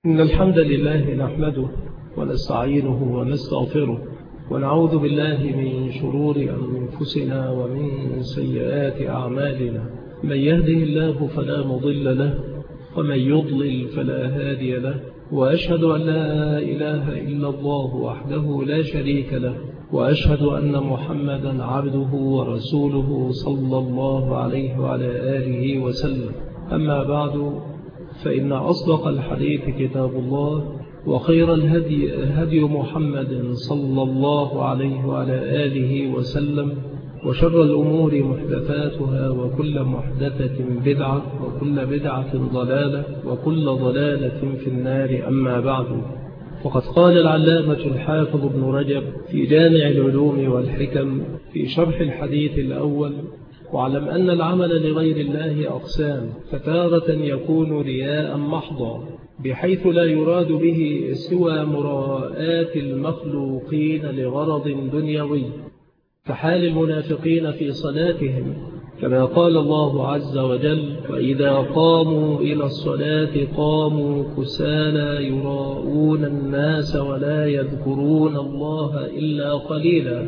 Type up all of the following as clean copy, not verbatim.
إن الحمد لله نحمده ونستعينه ونستغفره ونعوذ بالله من شرور أنفسنا ومن سيئات أعمالنا. من يهده الله فلا مضل له ومن يضلل فلا هادي له، وأشهد أن لا إله إلا الله وحده لا شريك له، وأشهد أن محمدا عبده ورسوله صلى الله عليه وعلى آله وسلم. أما بعد، فإن أصدق الحديث كتاب الله، وخير الهدي هدي محمد صلى الله عليه وعلى آله وسلم، وشر الأمور محدثاتها، وكل محدثة بدعة، وكل بدعة ضلالة، وكل ضلالة في النار. أما بعد، وقد قال العلامة الحافظ ابن رجب في جامع العلوم والحكم في شرح الحديث الأول: واعلم أن العمل لغير الله أقسام، فتارة يكون رياء محضا بحيث لا يراد به سوى مراءاة المخلوقين لغرض دنيوي، كحال المنافقين في صلاتهم، كما قال الله عز وجل: وإذا قاموا إلى الصلاة قاموا كسالى يراءون الناس ولا يذكرون الله إلا قليلا.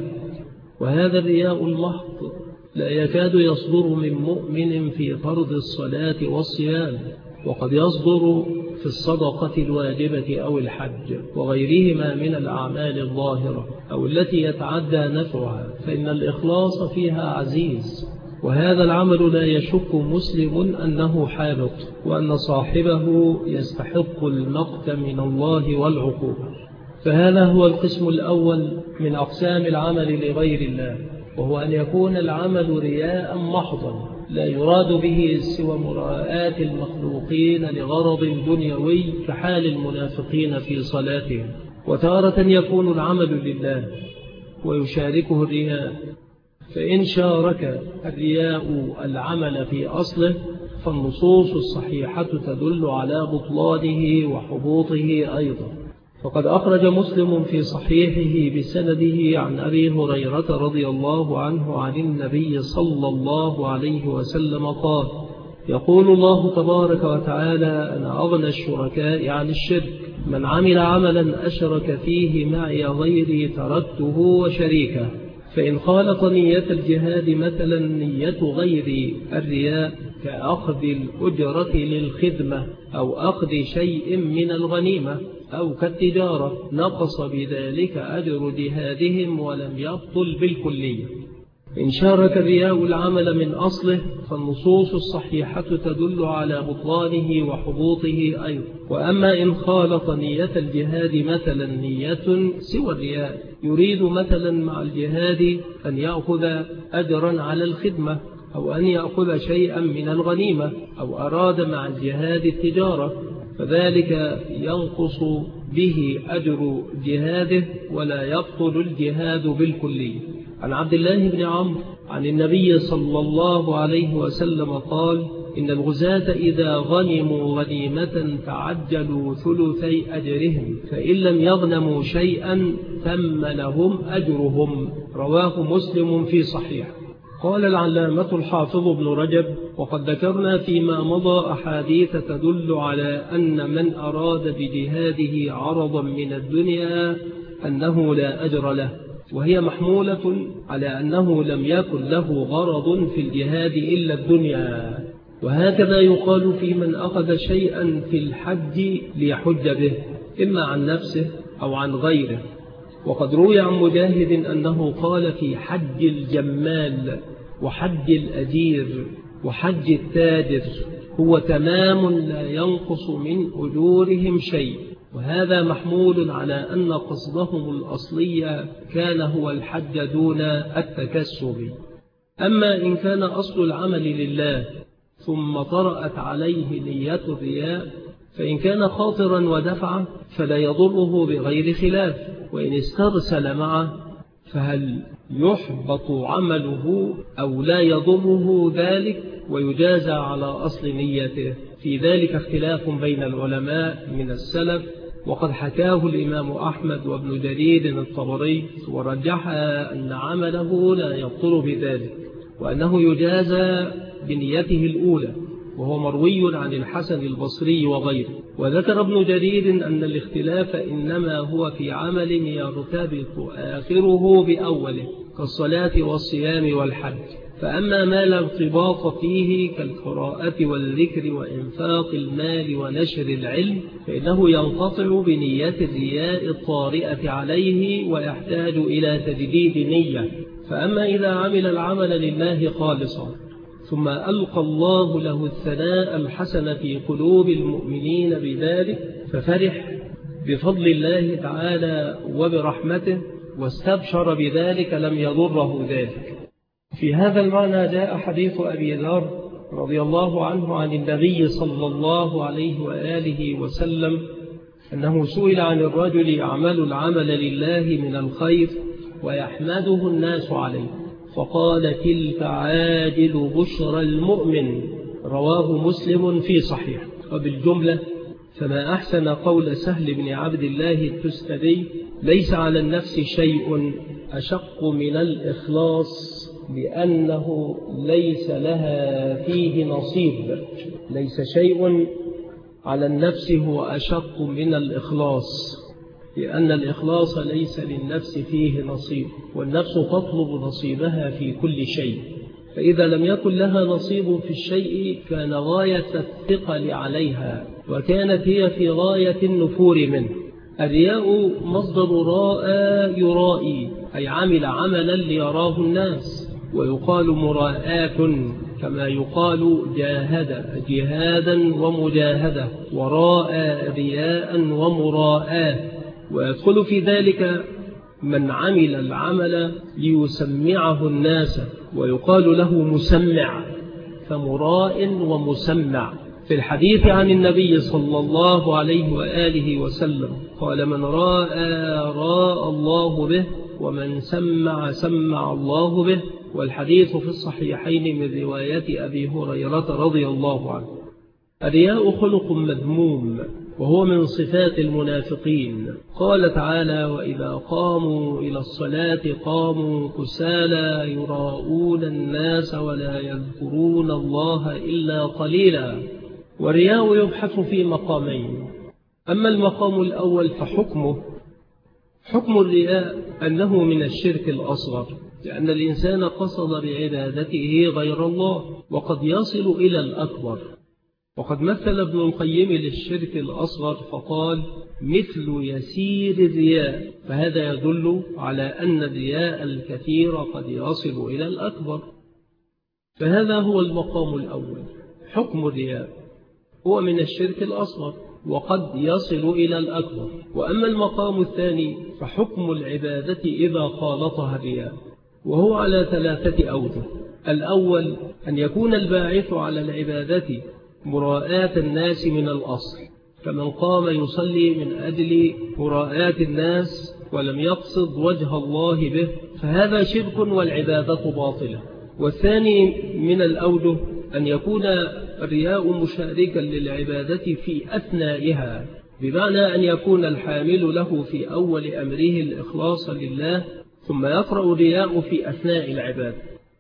وهذا الرياء المحض لا يكاد يصدر من مؤمن في فرض الصلاة والصيام، وقد يصدر في الصدقة الواجبة أو الحج وغيرهما من الأعمال الظاهرة أو التي يتعدى نفعها، فإن الإخلاص فيها عزيز. وهذا العمل لا يشك مسلم أنه حابط، وأن صاحبه يستحق المقت من الله والعقوبة. فهذا هو القسم الأول من أقسام العمل لغير الله، وهو أن يكون العمل رياء محضا لا يراد به سوى مراءاة المخلوقين لغرض دنيوي، كحال المنافقين في صلاتهم. وتارة يكون العمل لله ويشاركه الرياء، فإن شارك الرياء العمل في أصله فالنصوص الصحيحة تدل على بطلانه وحبوطه أيضا. فقد أخرج مسلم في صحيحه بسنده عن أبي هريرة رضي الله عنه عن النبي صلى الله عليه وسلم قال: يقول الله تبارك وتعالى: أنا أغنى الشركاء عن الشرك، من عمل عملا أشرك فيه معي غيري تركته وشريكه. فإن خالط نية الجهاد مثلا نية غير الرياء كأخذ الأجرة للخدمة أو أخذ شيء من الغنيمة أو كالتجارة، نقص بذلك أجر جهادهم ولم يبطل بالكلية. إن شارك الرياء العمل من أصله فالنصوص الصحيحة تدل على بطلانه وحبوطه أيضا. وأما إن خالط نية الجهاد مثلا نية سوى الرياء، يريد مثلا مع الجهاد أن يأخذ أجرا على الخدمة أو أن يأخذ شيئا من الغنيمة، أو أراد مع الجهاد التجارة، فذلك ينقص به أجر جهاده ولا يبطل الجهاد بالكلية. عن عبد الله بن عمرو عن النبي صلى الله عليه وسلم قال: إن الغزاة إذا غنموا غنيمة تعجلوا ثلثي أجرهم، فإن لم يغنموا شيئا ثم لهم أجرهم. رواه مسلم في صحيح. قال العلامة الحافظ ابن رجب: وقد ذكرنا فيما مضى أحاديث تدل على أن من أراد بجهاده عرضا من الدنيا أنه لا أجر له، وهي محمولة على أنه لم يكن له غرض في الجهاد إلا الدنيا. وهكذا يقال في من أخذ شيئا في الحج ليحج به، إما عن نفسه أو عن غيره. وقد روي عن مجاهد أنه قال في حج الجمال وحج الأجير وحج التاجر: هو تمام لا ينقص من أجورهم شيء. وهذا محمول على أن قصدهم الأصلي كان هو الحج دون التكسب. أما إن كان أصل العمل لله ثم طرأت عليه نية الرياء، فإن كان خاطرا ودفعه فلا يضره بغير خلاف، وإن استرسل معه فهل يحبط عمله أو لا يضره ذلك ويجازى على أصل نيته؟ في ذلك اختلاف بين العلماء من السلف، وقد حكاه الإمام أحمد وابن جرير الطبري، ورجح أن عمله لا يبطل بذلك، وأنه يجازى بنيته الأولى، وهو مروي عن الحسن البصري وغيره. وذكر ابن جرير أن الاختلاف إنما هو في عمل يرتبط آخره بأوله كالصلاة والصيام والحج، فأما ما لا ارتباط فيه كالقراءة والذكر وإنفاق المال ونشر العلم فإنه ينقطع بنية الرياء الطارئة عليه ويحتاج إلى تجديد نية. فأما إذا عمل العمل لله خالصا ثم ألقى الله له الثناء الحسن في قلوب المؤمنين بذلك ففرح بفضل الله تعالى وبرحمته واستبشر بذلك لم يضره ذلك. في هذا المعنى جاء حديث أبي ذر رضي الله عنه عن النبي صلى الله عليه وآله وسلم أنه سئل عن الرجل يعمل العمل لله من الخير ويحمده الناس عليه فقال تلك عاجل بشرى المؤمن، رواه مسلم في صحيح. وبالجملة فما أحسن قول سهل بن عبد الله التستري ليس على النفس شيء أشق من الإخلاص لأنه ليس لها فيه نصيب. ليس شيء على النفس هو أشق من الإخلاص لأن الإخلاص ليس للنفس فيه نصيب، والنفس تطلب نصيبها في كل شيء، فإذا لم يكن لها نصيب في الشيء كان غاية الثقل عليها وكانت هي في غاية النفور منه. الرياء مصدر راء يرائي، أي عمل عملا ليراه الناس، ويقال مراءات كما يقال جاهد جهادا ومجاهدة وراء رياء ومراءات. ويدخل في ذلك من عمل العمل ليسمعه الناس ويقال له مسمع، فمراء ومسمع. في الحديث عن النبي صلى الله عليه وآله وسلم قال من راء الله به ومن سمع الله به، والحديث في الصحيحين من رواية أبي هريرة رضي الله عنه. الرياء خلق مذموم وهو من صفات المنافقين. قال تعالى وإذا قاموا إلى الصلاة قاموا كسالى يراءون الناس ولا يذكرون الله إلا قليلا. والرياء يبحث في مقامين، أما المقام الأول فحكم الرياء أنه من الشرك الأصغر، لأن الإنسان قصد بعبادته غير الله وقد يصل إلى الأكبر. وقد مثل ابن القيم للشرك الأصغر فقال مثل يسير الرياء، فهذا يدل على أن الرياء الكثير قد يصل إلى الأكبر. فهذا هو المقام الأول، حكم الرياء هو من الشرك الأصغر وقد يصل إلى الأكبر. وأما المقام الثاني فحكم العبادة إذا خالطها الرياء، وهو على 3 أوجه. الأول أن يكون الباعث على العبادة مراءاة الناس من الأصل، فمن قام يصلي من أجل مراءاة الناس ولم يقصد وجه الله به فهذا شرك والعبادة باطلة. والثاني من الأوجه أن يكون الرياء مشاركا للعبادة في أثنائها، بمعنى أن يكون الحامل له في أول أمره الإخلاص لله ثم يقرأ الرياء في أثناء العبادة.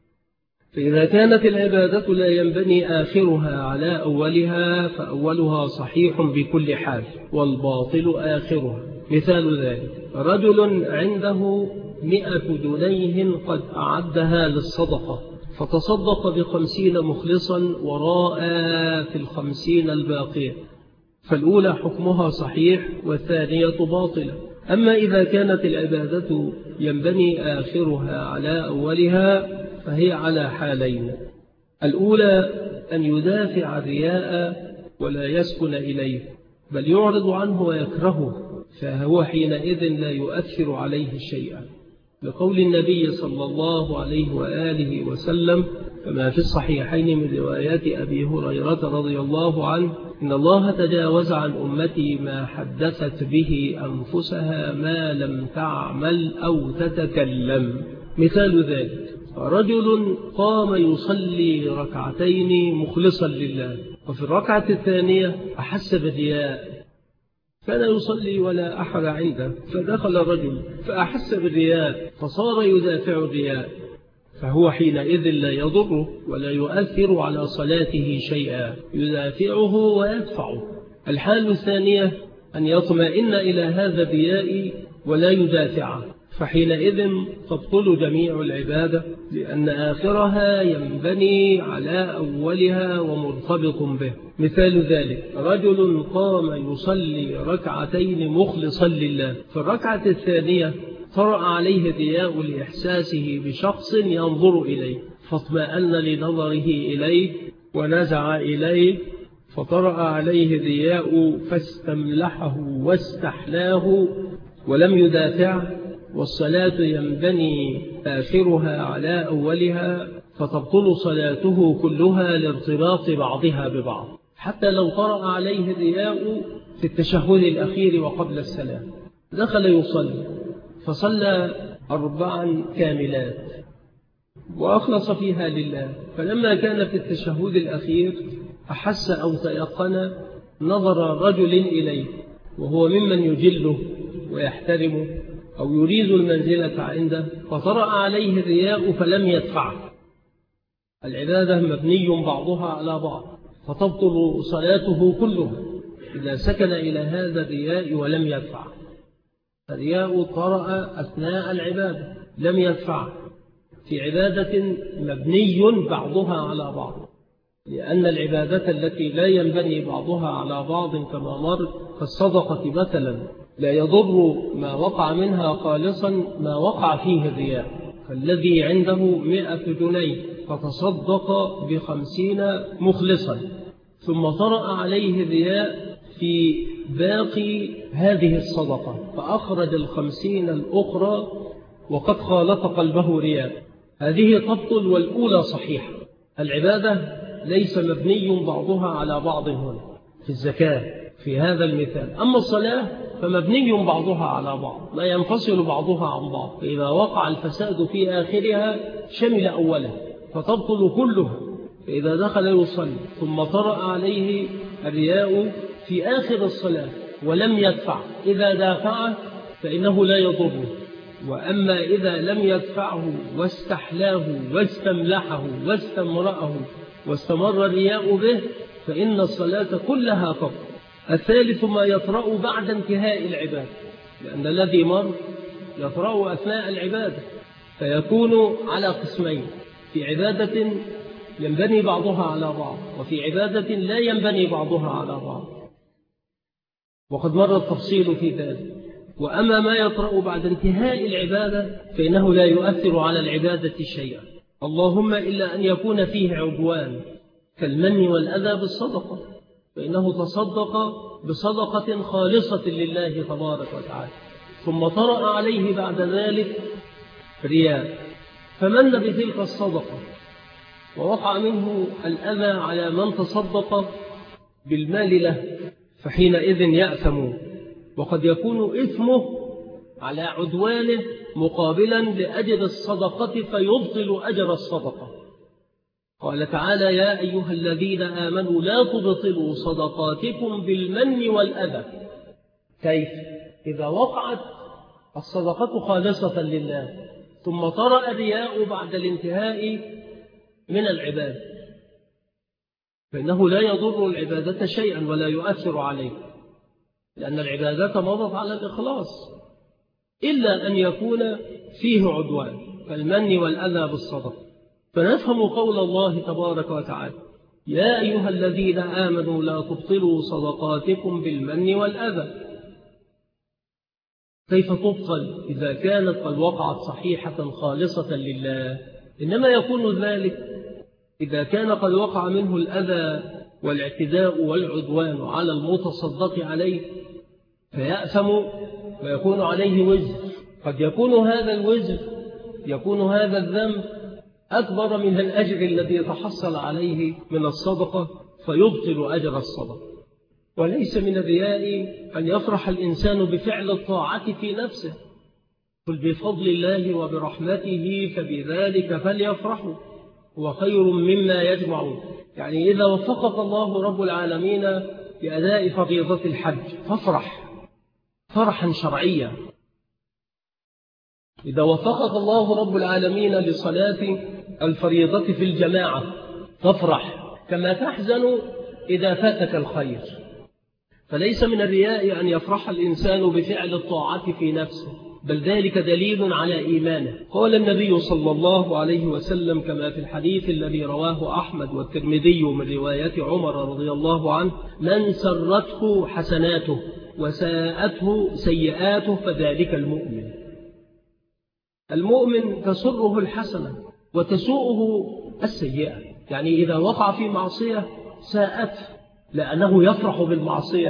فإذا كانت العبادة لا ينبني آخرها على أولها فأولها صحيح بكل حال والباطل آخرها. مثال ذلك رجل عنده 100 جنيه قد أعدها للصدقة فتصدق ب50 مخلصا وراء في 50 الباقية، فالأولى حكمها صحيح والثانية باطلة. أما إذا كانت العبادة ينبني آخرها على أولها فهي على حالين: الأولى أن يدافع الرياء ولا يسكن إليه بل يعرض عنه ويكرهه، فهو حينئذ لا يؤثر عليه شيئا، لقول النبي صلى الله عليه وآله وسلم كما في الصحيحين من روايات أبي هريرة رضي الله عنه إن الله تجاوز عن أمتي ما حدثت به أنفسها ما لم تعمل أو تتكلم. مثال ذلك رجل قام يصلي ركعتين مخلصا لله، وفي الركعة الثانية أحس بالرياء، كان يصلي ولا أحد عنده، فدخل رجل فأحس بالرياء فصار يدافع الرياء، فهو حينئذ لا يضره ولا يؤثر على صلاته شيئا، يدافعه ويدفعه. الحال الثانية أن يطمئن إلى هذا الرياء ولا يدافعه، فحينئذ تبطل جميع العبادة، لأن آخرها ينبني على أولها ومرتبط به. مثال ذلك رجل قام يصلي ركعتين مخلصا لله، في الركعة الثانية طرأ عليه الرياء لإحساسه بشخص ينظر إليه، فاطمأن لنظره إليه ونزع إليه، فطرأ عليه الرياء فاستملحه واستحلاه ولم يدافع. والصلاة ينبني آخرها على أولها، فتبطل صلاته كلها لارتباط بعضها ببعض. حتى لو طرأ عليه الرياء في التشهد الأخير وقبل السلام، دخل يصلي فصلى 4 كاملات وأخلص فيها لله، فلما كان في التشهد الأخير أحس أو تيقن نظر رجل إليه وهو ممن يجله ويحترمه أو يريد المنزلة عنده، فطرأ عليه الرياء فلم يدفعه. العبادة مبني بعضها على بعض، فتبطل صلاته كلها إذا سكن إلى هذا الرياء ولم يدفعه. الرياء طرأ أثناء العبادة لم يدفعه في عبادة مبني بعضها على بعض، لأن العبادة التي لا ينبني بعضها على بعض كما مر كالصدقة مثلا لا يضر ما وقع منها خالصا ما وقع فيه الرياء، فالذي عنده 100 جنيه فتصدق ب50 مخلصا، ثم طرأ عليه الرياء في باقي هذه الصدقة فأخرج 50 الأخرى وقد خالط قلبه رياء، هذه تبطل والأولى صحيحة. العبادة ليس مبني بعضها على بعض هنا في الزكاة في هذا المثال، أما الصلاة فمبني بعضها على بعض لا ينفصل بعضها عن بعض، فإذا وقع الفساد في آخرها شمل أوله فتبطل كلها. فإذا دخل يصلي ثم طرأ عليه الرياء في آخر الصلاة ولم يدفع، إذا دافعه فإنه لا يضره، وأما إذا لم يدفعه واستحلاه واستملحه واستمرأه واستمر الرياء به فإن الصلاة كلها تبطل. الثالث ما يطرأ بعد انتهاء العبادة، لأن الذي مر يطرأ أثناء العبادة، فيكون على قسمين: في عبادة ينبني بعضها على بعض، وفي عبادة لا ينبني بعضها على بعض، وقد مر التفصيل في ذلك. وأما ما يطرأ بعد انتهاء العبادة فإنه لا يؤثر على العبادة شيئا، اللهم إلا أن يكون فيه عدوان كالمن والأذى بالصدقة، فإنه تصدق بصدقة خالصة لله تبارك وتعالى، ثم طرأ عليه بعد ذلك رياء فمن بتلك الصدقة ووقع منه الأذى على من تصدق بالمال له، فحينئذ يأثم، وقد يكون إثمه على عدوانه مقابلا لأجر الصدقة فيبطل أجر الصدقة. قال تعالى: يا أيها الذين آمنوا لا تبطلوا صدقاتكم بالمن والأذى. كيف؟ إذا وقعت الصدقة خالصة لله ثم طرأ الرياء بعد الانتهاء من العبادة فإنه لا يضر العبادة شيئا ولا يؤثر عليه، لأن العبادة مضت على الإخلاص، إلا أن يكون فيه عدوان كالمن والأذى بالصدقة. فنفهم قول الله تبارك وتعالى: يا أيها الذين آمنوا لا تبطلوا صدقاتكم بالمن والأذى. كيف تبطل إذا كانت قد وقعت صحيحة خالصة لله؟ إنما يكون ذلك إذا كان قد وقع منه الأذى والاعتداء والعدوان على المتصدق عليه فيأثم ويكون عليه وزر، قد يكون هذا الوزر يكون هذا الذنب أكبر من الأجر الذي تحصل عليه من الصدقة فيبطل أجر الصدقة. وليس من الرياء أن يفرح الإنسان بفعل الطاعة في نفسه، قل بفضل الله وبرحمته فبذلك فليفرحوا هو خير مما يجمعون. يعني إذا وفقك الله رب العالمين بأداء فريضة الحج فافرح فرحا شرعيا، إذا وفقك الله رب العالمين لصلاة الفريضة في الجماعة فافرح، كما تحزن إذا فاتك الخير. فليس من الرياء أن يفرح الإنسان بفعل الطاعة في نفسه، بل ذلك دليل على إيمانه. قال النبي صلى الله عليه وسلم كما في الحديث الذي رواه أحمد والترمذي من رواية عمر رضي الله عنه: من سرته حسناته وساءته سيئاته فذلك المؤمن. المؤمن تسره الحسنة وتسوءه السيئة، يعني إذا وقع في معصية ساءته لأنه يفرح بالمعصية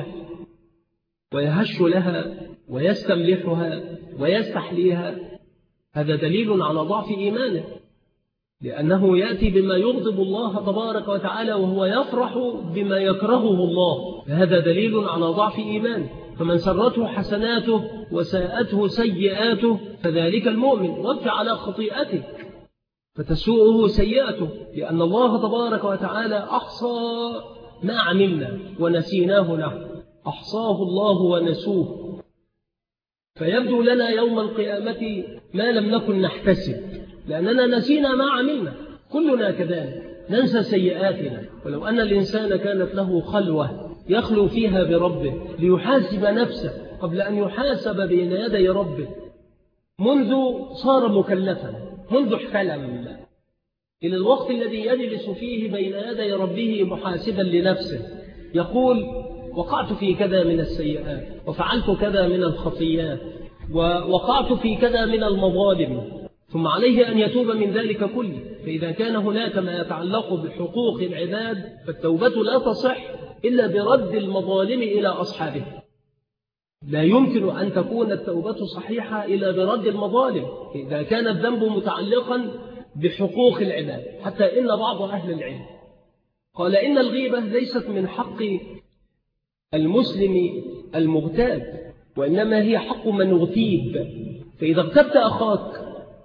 ويهش لها ويستملحها ويستحليها. هذا دليل على ضعف إيمانه، لأنه يأتي بما يغضب الله تبارك وتعالى وهو يفرح بما يكرهه الله، فهذا دليل على ضعف إيمانه. فمن سرته حسناته وساءته سيئاته فذلك المؤمن. وابك على خطيئتك فتسوءه سيئته، لأن الله تبارك وتعالى أحصى ما عملنا ونسيناه نحن، أحصاه الله ونسوه. فيبدو لنا يوم القيامة ما لم نكن نحتسب، لأننا نسينا ما عملنا. كلنا كذلك ننسى سيئاتنا. ولو أن الإنسان كانت له خلوة يخلو فيها بربه ليحاسب نفسه قبل أن يحاسب بين يدي ربه، منذ صار مكلفا، منذ احتلم، إلى الوقت الذي يجلس فيه بين يدي ربه محاسبا لنفسه، يقول: وقعت في كذا من السيئات، وفعلت كذا من الخطيات، ووقعت في كذا من المظالم، ثم عليه أن يتوب من ذلك كله. فإذا كان هناك ما يتعلق بحقوق العباد فالتوبة لا تصح إلا برد المظالم إلى أصحابها. لا يمكن أن تكون التوبة صحيحة إلا برد المظالم إذا كان الذنب متعلقا بحقوق العباد. حتى إن بعض أهل العلم قال إن الغيبة ليست من حق المسلم المغتاب، وإنما هي حق من اغتيب. فإذا اغتبت أخاك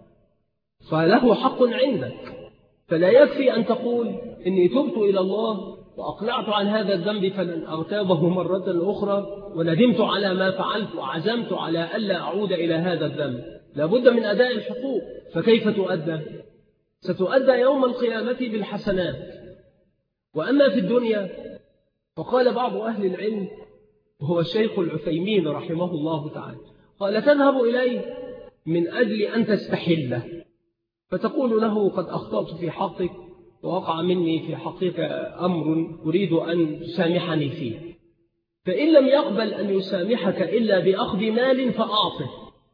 فله حق عندك، فلا يكفي أن تقول إني تبت إلى الله وأقلعت عن هذا الذنب فلن أغتابه مرة أخرى، وندمت على ما فعلت وعزمت على ألا أعود إلى هذا الذنب. لابد من أداء الحقوق. فكيف تؤدى؟ ستؤدى يوم القيامة بالحسنات. وأما في الدنيا فقال بعض أهل العلم وهو الشيخ العثيمين رحمه الله تعالى، قال: تذهب إليه من أجل أن تستحله، فتقول له: قد أخطأت في حقك ووقع مني في حقك أمر أريد أن تسامحني فيه. فإن لم يقبل أن يسامحك إلا بأخذ مال فأعطه،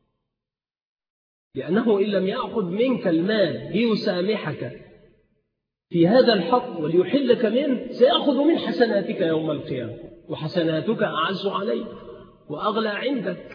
لأنه إن لم يأخذ منك المال ليسامحك في هذا الحق وليحلك منه سيأخذ من حسناتك يوم القيامة، وحسناتك أعز عليك وأغلى عندك.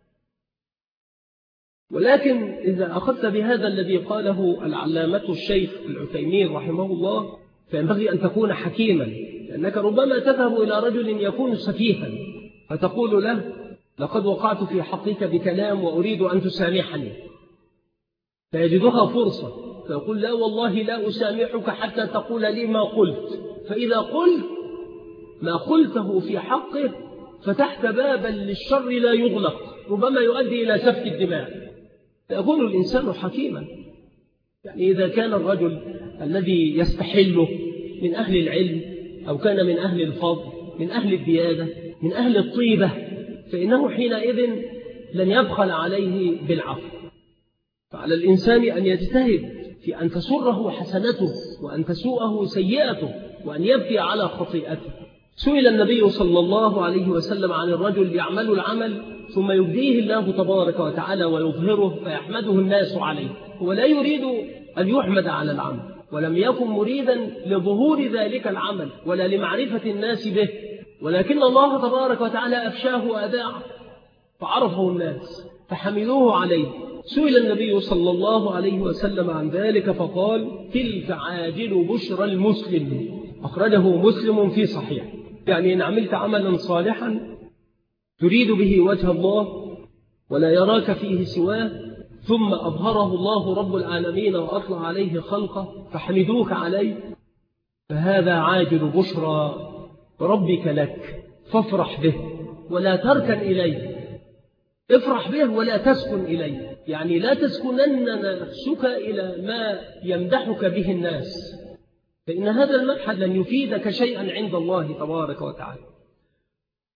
ولكن إذا أخذت بهذا الذي قاله العلامة الشيخ العثيمين رحمه الله فينبغي أن تكون حكيما، لأنك ربما تذهب إلى رجل يكون سفيها فتقول له: لقد وقعت في حقك بكلام وأريد أن تسامحني، فيجدها فرصة فيقول: لا والله لا أسامحك حتى تقول لي ما قلت. فإذا قلت ما قلته في حقه فتحت بابا للشر لا يغلق، ربما يؤدي إلى سفك الدماء. فيكون الإنسان حكيما. يعني إذا كان الرجل الذي يستحله من أهل العلم أو كان من أهل الفضل من أهل الديانة من أهل الطيبة فإنه حينئذ لن يبخل عليه بالعفو. فعلى الإنسان أن يجتهد في أن تسره حسنته وأن تسوءه سيئته وأن يبكي على خطيئته. سئل النبي صلى الله عليه وسلم عن الرجل يعمل العمل ثم يبديه الله تبارك وتعالى ويظهره فيحمده الناس عليه. هو لا يريد أن يحمد على العمل ولم يكن مريدا لظهور ذلك العمل ولا لمعرفة الناس به، ولكن الله تبارك وتعالى أفشاه وأذاعه فعرفه الناس فحملوه عليه. سئل النبي صلى الله عليه وسلم عن ذلك فقال: تلك عاجل بشرى المسلم، أخرجه مسلم في صحيح. يعني إن عملت عملا صالحا تريد به وجه الله ولا يراك فيه سواه ثم أظهره الله رب العالمين وأطلع عليه خلقه فحمدوك عليه، فهذا عاجل بشرى ربك لك، فافرح به ولا تركن إليه. افرح به ولا تسكن إليه، يعني لا تسكنن نفسك إلى ما يمدحك به الناس، فإن هذا المدح لن يفيدك شيئا عند الله تبارك وتعالى.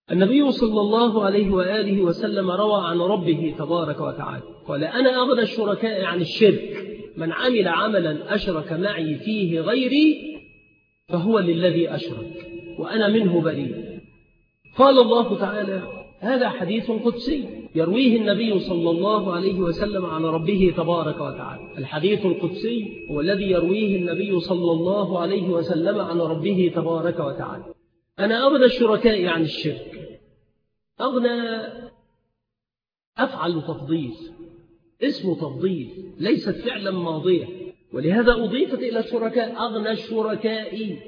النبي صلى الله عليه وآله وسلم روى عن ربه تبارك وتعالى قال: أنا أغنى الشركاء عن الشرك، من عمل عملا أشرك معي فيه غيري فهو للذي أشرك وأنا منه بريء. قال الله تعالى: هذا حديث قدسي يرويه النبي صلى الله عليه وسلم عن ربه تبارك وتعالى. الحديث القدسي هو الذي يرويه النبي صلى الله عليه وسلم عن ربه تبارك وتعالى. أنا أغنى الشركاء عن الشرك. أغنى أفعل تفضيل، اسم تفضيل، ليست فعلا ماضية، ولهذا أضيفت إلى الشركاء. أغنى الشركاء،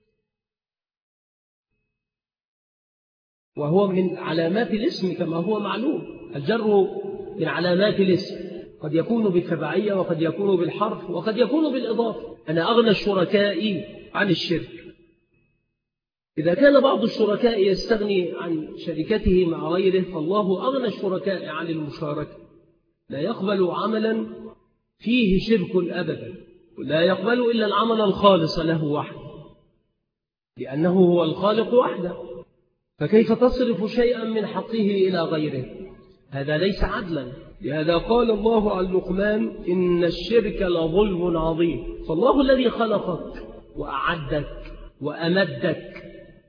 وهو من علامات الاسم كما هو معلوم. الجر من علامات الاسم، قد يكون بالتبعية وقد يكون بالحرف وقد يكون بالإضافة. أنا أغنى الشركاء عن الشرك. إذا كان بعض الشركاء يستغني عن شركته مع غيره، فالله أغنى الشركاء عن المشاركة. لا يقبل عملا فيه شرك أبدا، ولا يقبل إلا العمل الخالص له وحده، لأنه هو الخالق وحده. فكيف تصرف شيئا من حقه إلى غيره؟ هذا ليس عدلا. لهذا قال الله عن لقمان: إن الشرك لظلم عظيم. فالله الذي خلقك وأعدك وأمدك،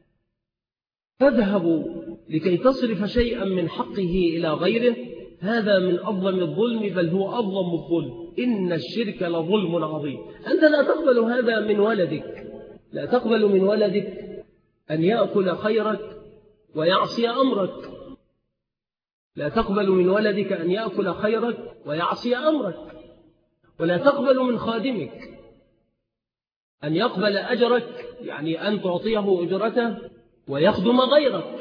تذهب لكي تصرف شيئا من حقه إلى غيره، هذا من أظلم الظلم، بل هو أظلم الظلم. إن الشرك لظلم عظيم. أنت لا تقبل هذا من ولدك، لا تقبل من ولدك أن يأكل خيرك ويعصي أمرك، لا تقبل من ولدك أن يأكل خيرك ويعصي أمرك، ولا تقبل من خادمك أن يقبل أجرك، يعني أن تعطيه أجرته ويخدم غيرك.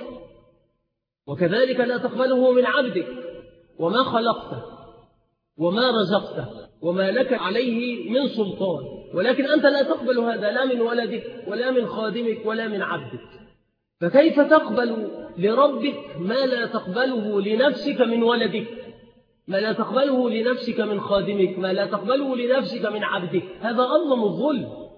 وكذلك لا تقبله من عبدك، وما خلقته وما رزقته وما لك عليه من سلطان. ولكن أنت لا تقبل هذا، لا من ولدك ولا من خادمك ولا من عبدك. فكيف تقبل لربك ما لا تقبله لنفسك من ولدك، ما لا تقبله لنفسك من خادمك، ما لا تقبله لنفسك من عبدك؟ هذا أظلم الظلم.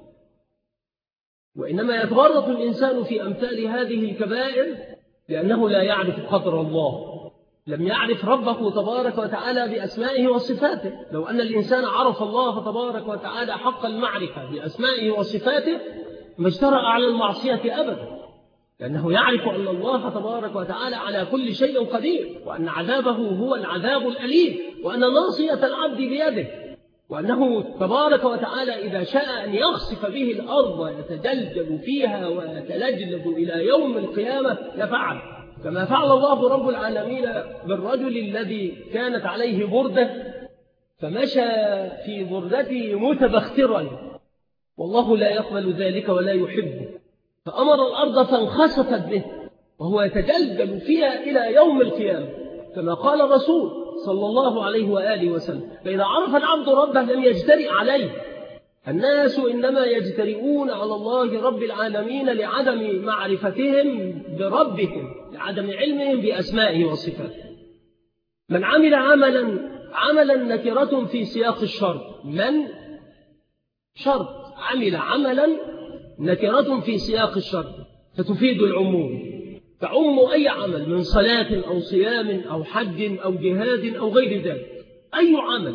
وإنما يتورط الإنسان في أمثال هذه الكبائر لأنه لا يعرف قدر الله، لم يعرف ربه تبارك وتعالى بأسمائه وصفاته. لو أن الإنسان عرف الله تبارك وتعالى حق المعرفة بأسمائه وصفاته ما اجترأ على المعصية أبدا، لأنه يعرف أن الله تبارك وتعالى على كل شيء قدير، وأن عذابه هو العذاب الأليم، وأن ناصية العبد بيده، وأنه تبارك وتعالى إذا شاء أن يخسف به الأرض يتجلجل فيها ويتلجلج إلى يوم القيامة لفعل، كما فعل الله رب العالمين بالرجل الذي كانت عليه بردة فمشى في بردته متبخترا، والله لا يقبل ذلك ولا يحبه، فأمر الأرض فانخسفت به وهو يتجلجل فيها إلى يوم القيامة، كما قال الرسول صلى الله عليه وآله وسلم. فإذا عرف العبد ربه لم يجترئ عليه. الناس إنما يجترئون على الله رب العالمين لعدم معرفتهم بربهم، لعدم علمهم بأسمائه وصفاته. من عمل عملا نكرة في سياق الشرط، من شرط عمل عملا نكرة في سياق الشرط فتفيد العموم، تعم أي عمل من صلاة أو صيام أو حج أو جهاد أو غير ذلك. أي عمل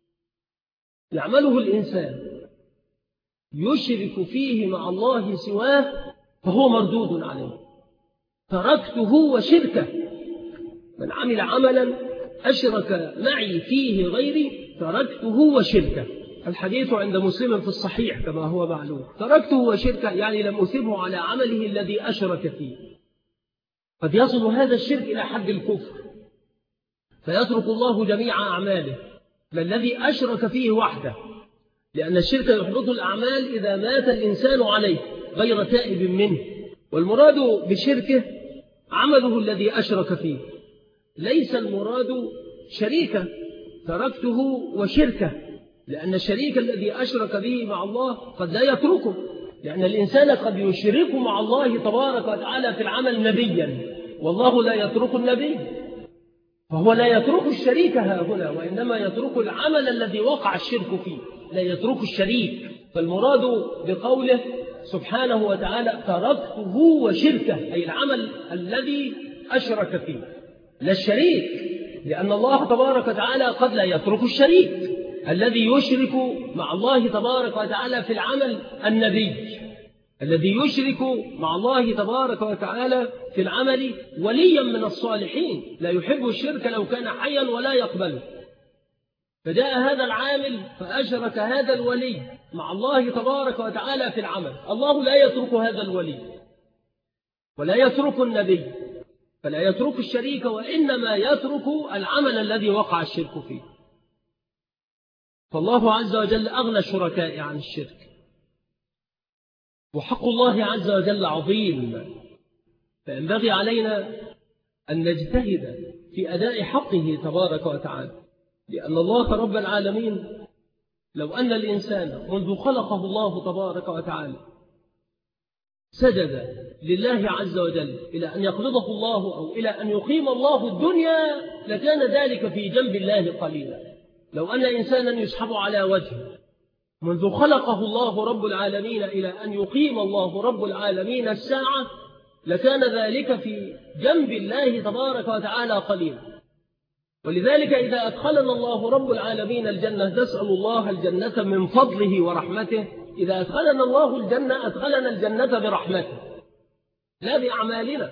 يعمله الإنسان يشرك فيه مع الله سواه فهو مردود عليه. تركته وشركه. من عمل عملا أشرك معي فيه غيري تركته وشركه. الحديث عند مسلم في الصحيح كما هو معلوم. تركته وشركه يعني لم أثبه على عمله الذي أشرك فيه. قد يصل هذا الشرك إلى حد الكفر فيترك الله جميع أعماله، ما الذي أشرك فيه وحده، لأن الشرك يحبط الأعمال إذا مات الإنسان عليه غير تائب منه. والمراد بشركه عمله الذي أشرك فيه، ليس المراد شريكه. تركته وشركه، لأن الشريك الذي أشرك به مع الله قد لا يتركه، لأن الإنسان قد يشرك مع الله تبارك وتعالى في العمل نبيا، والله لا يترك النبي، فهو لا يترك الشريك هنا، وإنما يترك العمل الذي وقع الشرك فيه، لا يترك الشريك. فالمراد بقوله سبحانه وتعالى تركته وشركه، أي العمل الذي أشرك فيه، لا الشريك، لأن الله تبارك وتعالى قد لا يترك الشريك الذي يشرك مع الله تبارك وتعالى في العمل. النبي الذي يشرك مع الله تبارك وتعالى في العمل وليا من الصالحين لا يحب الشرك لو كان حيا ولا يقبله. فجاء هذا العامل فأشرك هذا الولي مع الله تبارك وتعالى في العمل. الله لا يترك هذا الولي ولا يترك النبي، فلا يترك الشريك، وإنما يترك العمل الذي وقع الشرك فيه. فالله عز وجل أغنى الشركاء عن الشرك، وحق الله عز وجل عظيم، فينبغي علينا أن نجتهد في أداء حقه تبارك وتعالى، لأن الله رب العالمين لو أن الإنسان منذ خلقه الله تبارك وتعالى سجد لله عز وجل إلى أن يقبضه الله أو إلى أن يقيم الله الدنيا لكان ذلك في جنب الله قليلا. لو أن إنسانا يسحب على وجهه منذ خلقه الله رب العالمين إلى أن يقيم الله رب العالمين الساعة لكان ذلك في جنب الله تبارك وتعالى قليلا. ولذلك إذا أدخلنا الله رب العالمين الجنة نسأل الله الجنة من فضله ورحمته. إذا أدخلنا الله الجنة أدخلنا الجنة برحمته لا بأعمالنا.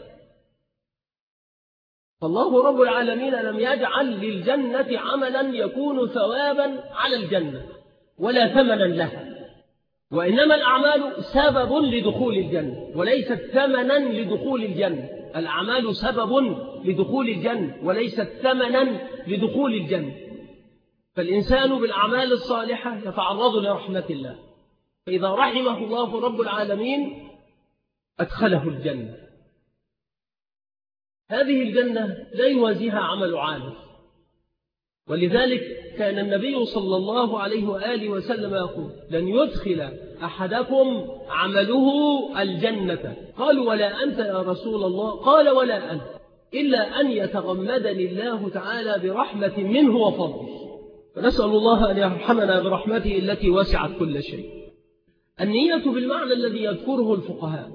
فالله رب العالمين لم يجعل للجنة عملا يكون ثوابا على الجنة ولا ثمنا لها، وإنما الأعمال سبب لدخول الجنة وليست ثمنا لدخول الجنة. الأعمال سبب لدخول الجنة وليست ثمنا لدخول الجنة. فالإنسان بالأعمال الصالحة يتعرض لرحمة الله، فإذا رحمه الله رب العالمين أدخله الجنة. هذه الجنة لا يوازيها عمل عامل، ولذلك كان النبي صلى الله عليه وآله وسلم يقول لن يدخل أحدكم عمله الجنة. قالوا ولا أنت يا رسول الله؟ قال ولا أنت، إلا أن يتغمدني الله تعالى برحمة منه وفضله. فنسأل الله أن يرحمنا برحمته التي وسعت كل شيء. النية بالمعنى الذي يذكره الفقهاء،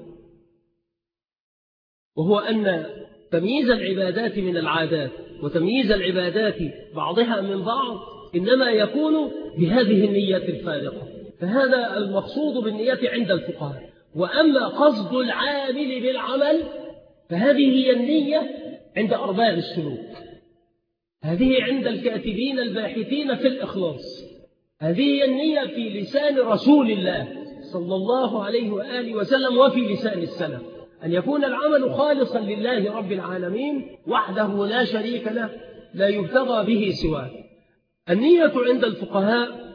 وهو أن تمييز العبادات من العادات وتمييز العبادات بعضها من بعض إنما يكون بهذه النية الفارقة. فهذا المقصود بالنية عند الفقهاء. وأما قصد العامل بالعمل فهذه هي النية عند أرباب السلوك، هذه عند الكاتبين الباحثين في الإخلاص، هذه هي النية في لسان رسول الله صلى الله عليه وآله وسلم وفي لسان السلف، أن يكون العمل خالصا لله رب العالمين وحده لا شريك له لا يبتغى به سواه. النية عند الفقهاء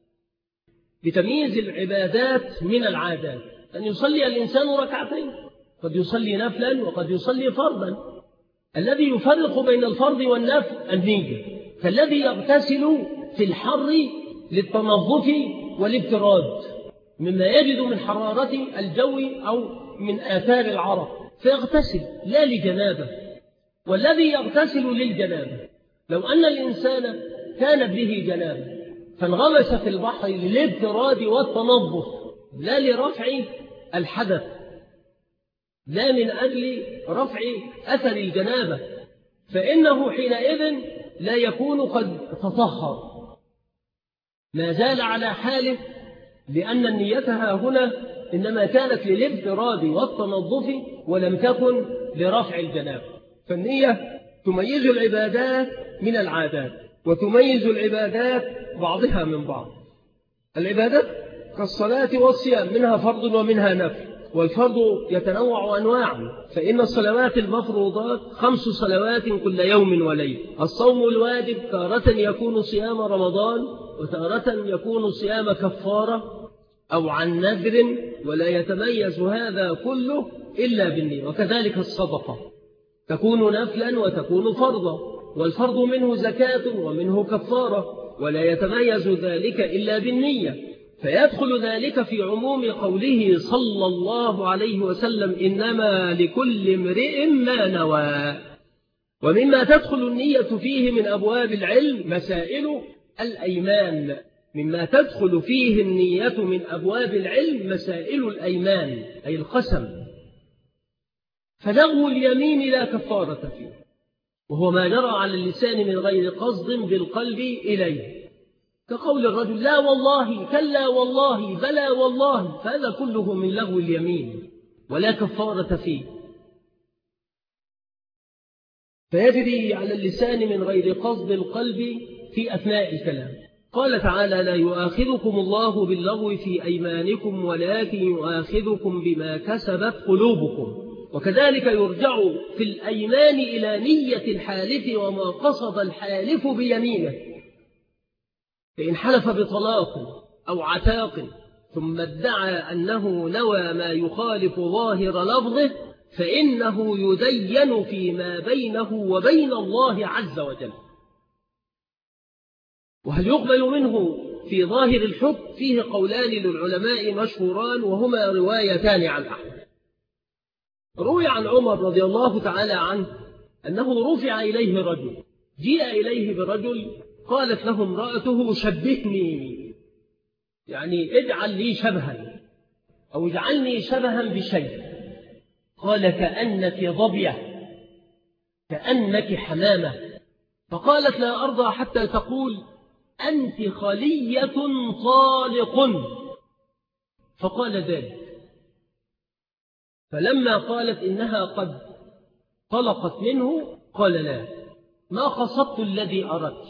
بتمييز العبادات من العادات. أن يصلي الإنسان ركعتين، قد يصلي نفلا وقد يصلي فرضا. الذي يفرق بين الفرض والنفل النية، فالذي يغتسل في الحر للتنظف والابتراد مما يجد من حرارة الجو أو من آثار العرق فيغتسل لا لجنابه، والذي يغتسل للجنابه لو أن الإنسان كانت به جنابه فانغمس في البحر للابتراد والتنظف لا لرفع الحدث لا من أجل رفع أثر الجنابة، فإنه حينئذ لا يكون قد تطهر، ما زال على حاله، لأن نيتها هنا إنما كانت للابتراد والتنظف ولم تكن لرفع الجنابة. فالنية تميز العبادات من العادات وتميز العبادات بعضها من بعض. العبادات كالصلاة والصيام منها فرض ومنها نفل، والفرض يتنوع أنواعا، فإن الصلوات المفروضات 5 صلوات كل يوم وليلة. الصوم الواجب تارة يكون صيام رمضان وتارة يكون صيام كفارة أو عن نذر، ولا يتميز هذا كله إلا بالنية. وكذلك الصدقة تكون نفلا وتكون فرضا، والفرض منه زكاة ومنه كفارة، ولا يتميز ذلك إلا بالنية. فيدخل ذلك في عموم قوله صلى الله عليه وسلم إنما لكل امرئ ما نوى. ومما تدخل النية فيه من أبواب العلم مسائل الأيمان، مما تدخل فيه النية من أبواب العلم مسائل الأيمان أي القسم، فلغو اليمين لا كفارة فيه، وهو ما جرى على اللسان من غير قصد بالقلب إليه، كقول الرجل لا والله، كلا والله، بلى والله، فهذا كله من لغو اليمين ولا كفارة فيه، فيجري على اللسان من غير قصد القلب في أثناء الكلام. قال تعالى لا يؤاخذكم الله باللغو في أيمانكم ولكن يؤاخذكم بما كسبت قلوبكم. وكذلك يرجع في الأيمان إلى نية الحالف وما قصد الحالف بيمينه، فإن حلف بطلاق أو عتاق ثم ادعى أنه نوى ما يخالف ظاهر لفظه فإنه يدين فيما بينه وبين الله عز وجل. وهل يقبل منه في ظاهر الحكم؟ فيه قولان للعلماء مشهوران وهما روايتان عن أحمد. روي عن عمر رضي الله تعالى عنه أنه رفع إليه رجل، جيء إليه برجل قالت له امرأته شبهني، يعني اجعل لي شبها أو اجعلني شبها بشيء. قال كأنك ضبية، كأنك حمامة. فقالت لا أرضى حتى تقول أنت خلية طالق، فقال ذلك. فلما قالت إنها قد طلقت منه قال لا، ما قصدت الذي أردت.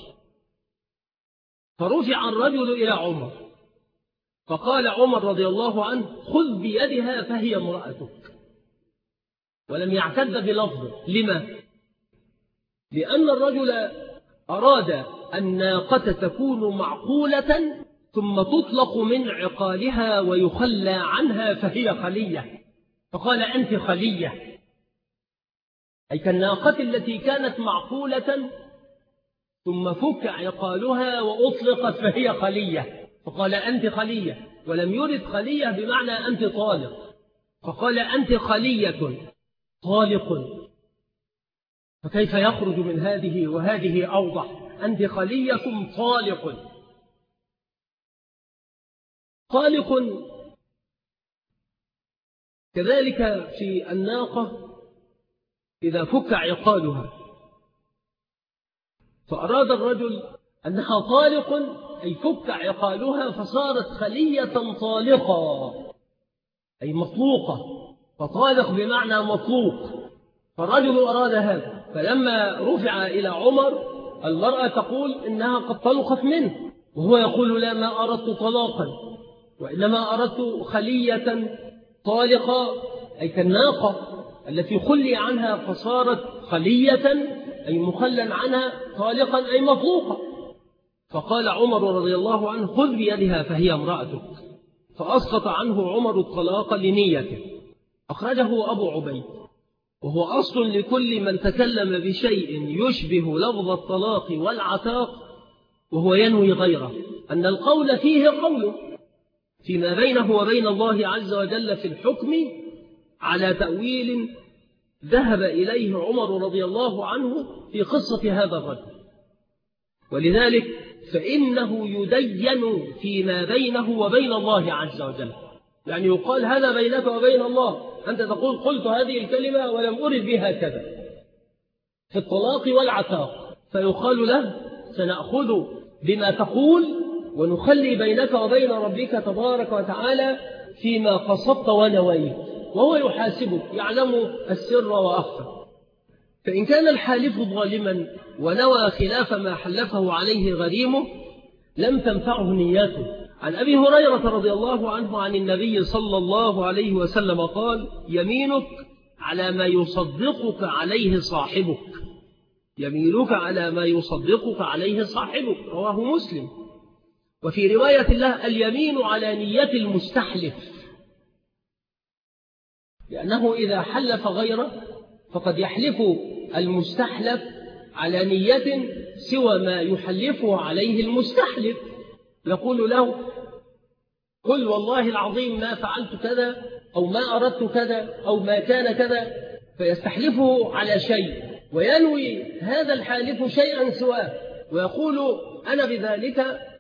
فرجع الرجل إلى عمر فقال عمر رضي الله عنه خذ بيدها فهي امرأتك، ولم يعتد بلفظه. لما؟ لأن الرجل أراد الناقة تكون معقولة ثم تطلق من عقالها ويخلى عنها فهي خلية، فقال أنت خلية، أي كالناقة التي كانت معقولة ثم فك عقالها وأطلقت فهي خلية، فقال أنت خلية، ولم يرد خلية بمعنى أنت طالق، فقال أنت خلية طالق. فكيف يخرج من هذه وهذه أوضح؟ أنت خلية طالق. طالق كذلك في الناقة إذا فك عقالها، فأراد الرجل أنها طالق أي فك عقالها فصارت خلية طالقة أي مطلوقة، فطالق بمعنى مطلوق. فالرجل أراد هذا، فلما رفع إلى عمر المرأة تقول إنها قد طلقت منه، وهو يقول لا، ما أردت طلاقا، وإنما أردت خلية طالقة أي كالناقة التي خلي عنها فصارت خلية أي مخلا عنها، طالقا أي مطلوقة. فقال عمر رضي الله عنه خذ بيدها فهي امرأتك، فأسقط عنه عمر الطلاق لنيته. أخرجه أبو عبيد، وهو أصل لكل من تكلم بشيء يشبه لفظ الطلاق والعتاق وهو ينوي غيره، أن القول فيه قوله فيما بينه وبين الله عز وجل في الحكم على تأويل ذهب إليه عمر رضي الله عنه في قصة هذا الرجل. ولذلك فإنه يدين فيما بينه وبين الله عز وجل، يعني يقال هذا بينك وبين الله، أنت تقول قلت هذه الكلمة ولم أرد بها كذا في الطلاق والعتاق، فيقال له سنأخذ بما تقول ونخلي بينك وبين ربك تبارك وتعالى فيما قصدت ونويت، وهو يحاسبك يعلم السر وأخفى. فإن كان الحالف ظالما ونوى خلاف ما حلفه عليه غريمه لم تنفعه نياته. عن أبي هريرة رضي الله عنه عن النبي صلى الله عليه وسلم قال يمينك على ما يصدقك عليه صاحبك، يمينك على ما يصدقك عليه صاحبك، رواه مسلم. وفي رواية الله اليمين على نية المستحلف، لأنه إذا حلف غيره فقد يحلف المستحلف على نية سوى ما يحلفه عليه المستحلف، يقول له قل والله العظيم ما فعلت كذا أو ما أردت كذا أو ما كان كذا، فيستحلفه على شيء وينوي هذا الحالف شيئا سواه، ويقول أنا بذلك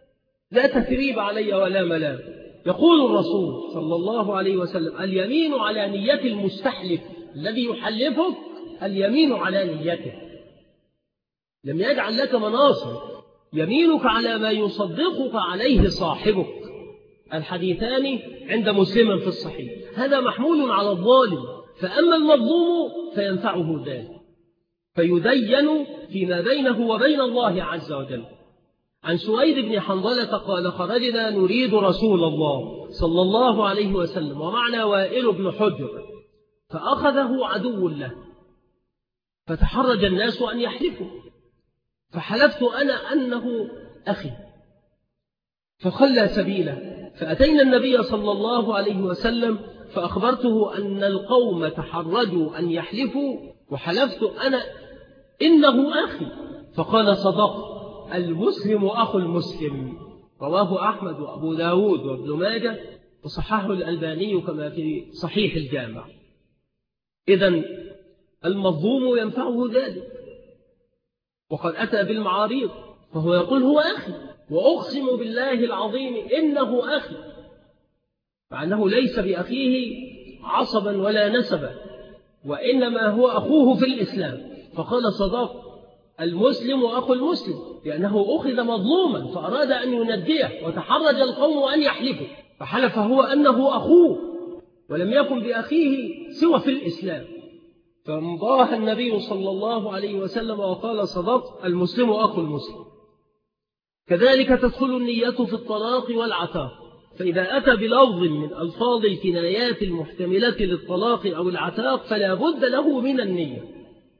لا تثريب علي ولا ملام. يقول الرسول صلى الله عليه وسلم: اليمين على نية المستحلف، الذي يحلفك اليمين على نيته. لم يجعل لك مناصب، يمينك على ما يصدقك عليه صاحبك. الحديثان عند مسلم في الصحيح. هذا محمول على الظالم، فأما المظلوم فينفعه ذلك، فيدين فيما بينه وبين الله عز وجل. عن سويد بن حنظلة قال: خرجنا نريد رسول الله صلى الله عليه وسلم ومعنا وائل بن حجر، فأخذه عدو له، فتحرج الناس أن يحلفوا، فحلفت أنا أنه أخي، فخلى سبيله. فأتينا النبي صلى الله عليه وسلم فأخبرته أن القوم تحرجوا أن يحلفوا، وحلفت أنا إنه أخي، فقال: صدق، المسلم أخو المسلم. رواه أحمد وأبو داود وابن ماجه، وصححه الألباني كما في صحيح الجامع. إذن المظلوم ينفعه ذلك، وقد أتى بالمعاريض، فهو يقول: هو أخي، وأقسم بالله العظيم إنه أخي، مع أنه ليس بأخيه عصبا ولا نسبا، وإنما هو أخوه في الإسلام. فقال: صدق، المسلم أخو المسلم، لأنه أخذ مظلوما فأراد أن ينديه، وتحرج القوم أن يحلفوا، فحلف هو أنه أخوه ولم يكن بأخيه سوى في الإسلام. فانضاه النبي صلى الله عليه وسلم وقال: صدق، المسلم أخو المسلم. كذلك تدخل النية في الطلاق والعتاق، فإذا أتى بلفظ من ألفاظ الكنايات المحتملة للطلاق أو العتاق فلا بد له من النية.